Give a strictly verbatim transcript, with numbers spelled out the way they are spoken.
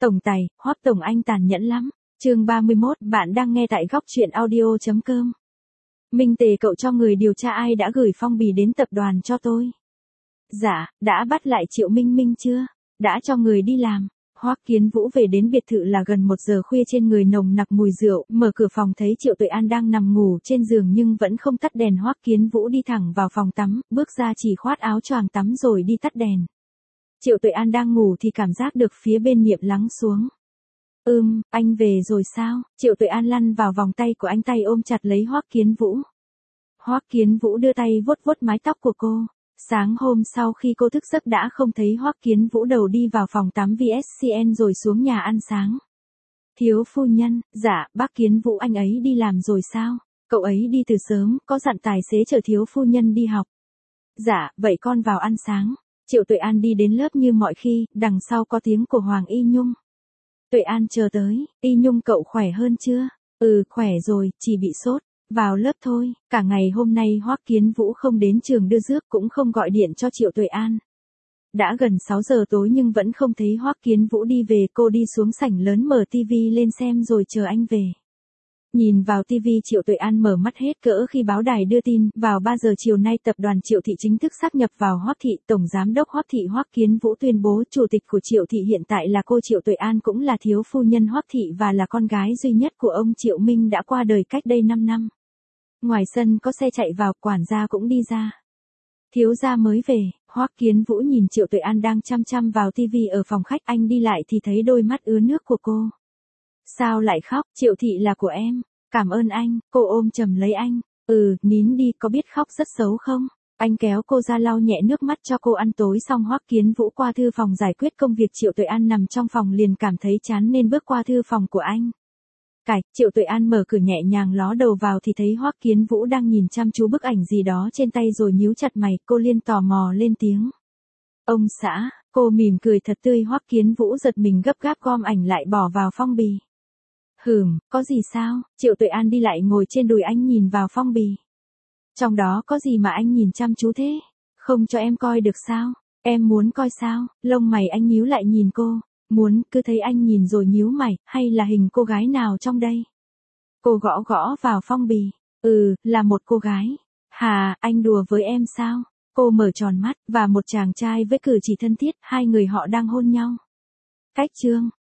Tổng tài, Hoắc Tổng anh tàn nhẫn lắm. Chương ba mươi mốt, bạn đang nghe tại góc truyện audio.com. Minh Tề cậu cho người điều tra ai đã gửi phong bì đến tập đoàn cho tôi. Dạ, đã bắt lại Triệu Minh Minh chưa? Đã cho người đi làm. Hoắc Kiến Vũ về đến biệt thự là gần một giờ khuya, trên người nồng nặc mùi rượu, mở cửa phòng thấy Triệu Tuệ An đang nằm ngủ trên giường nhưng vẫn không tắt đèn. Hoắc Kiến Vũ đi thẳng vào phòng tắm, bước ra chỉ khoát áo choàng tắm rồi đi tắt đèn. Triệu Tuệ An đang ngủ thì cảm giác được phía bên Niệm lắng xuống. Ừm, anh về rồi sao? Triệu Tuệ An lăn vào vòng tay của anh, tay ôm chặt lấy Hoắc Kiến Vũ. Hoắc Kiến Vũ đưa tay vuốt vuốt mái tóc của cô. Sáng hôm sau khi cô thức giấc đã không thấy Hoắc Kiến Vũ, đầu đi vào phòng tắm vê ét xê en rồi xuống nhà ăn sáng. Thiếu phu nhân, dạ, bác Kiến Vũ anh ấy đi làm rồi sao? Cậu ấy đi từ sớm, có dặn tài xế chở thiếu phu nhân đi học. Dạ, vậy con vào ăn sáng. Triệu Tuệ An đi đến lớp như mọi khi, đằng sau có tiếng của Hoàng Y Nhung. Tuệ An chờ tới, Y Nhung cậu khỏe hơn chưa? Ừ, khỏe rồi, chỉ bị sốt. Vào lớp thôi, cả ngày hôm nay Hoắc Kiến Vũ không đến trường đưa rước cũng không gọi điện cho Triệu Tuệ An. Đã gần sáu giờ tối nhưng vẫn không thấy Hoắc Kiến Vũ đi về, cô đi xuống sảnh lớn mở tivi lên xem rồi chờ anh về. Nhìn vào tivi, Triệu Tuệ An mở mắt hết cỡ khi báo đài đưa tin, vào ba giờ chiều nay tập đoàn Triệu Thị chính thức sáp nhập vào Hoắc Thị, tổng giám đốc Hoắc Thị Hoắc Kiến Vũ tuyên bố chủ tịch của Triệu Thị hiện tại là cô Triệu Tuệ An, cũng là thiếu phu nhân Hoắc Thị và là con gái duy nhất của ông Triệu Minh đã qua đời cách đây năm năm. Ngoài sân có xe chạy vào, quản gia cũng đi ra. Thiếu gia mới về. Hoắc Kiến Vũ nhìn Triệu Tuệ An đang chăm chăm vào tivi ở phòng khách, anh đi lại thì thấy đôi mắt ứa nước của cô. Sao lại khóc? Triệu Thị là của em. Cảm ơn anh. Cô ôm chầm lấy anh. Ừ, nín đi, có biết khóc rất xấu không? Anh kéo cô ra lau nhẹ nước mắt cho cô. Ăn tối xong Hoắc Kiến Vũ qua thư phòng giải quyết công việc. Triệu Tuệ An nằm trong phòng liền cảm thấy chán nên bước qua thư phòng của anh. Cạch, Triệu Tuệ An mở cửa nhẹ nhàng ló đầu vào thì thấy Hoắc Kiến Vũ đang nhìn chăm chú bức ảnh gì đó trên tay rồi nhíu chặt mày, cô liền tò mò lên tiếng. Ông xã, cô mỉm cười thật tươi. Hoắc Kiến Vũ giật mình gấp gáp gom ảnh lại bỏ vào phong bì. Hừm, có gì sao? Triệu Tuệ An đi lại ngồi trên đùi anh nhìn vào phong bì. Trong đó có gì mà anh nhìn chăm chú thế? Không cho em coi được sao? Em muốn coi sao? Lông mày anh nhíu lại nhìn cô. Muốn, cứ thấy anh nhìn rồi nhíu mày, hay là hình cô gái nào trong đây? Cô gõ gõ vào phong bì. Ừ, là một cô gái. Hà, anh đùa với em sao? Cô mở tròn mắt, và một chàng trai với cử chỉ thân thiết, hai người họ đang hôn nhau. Cách chương.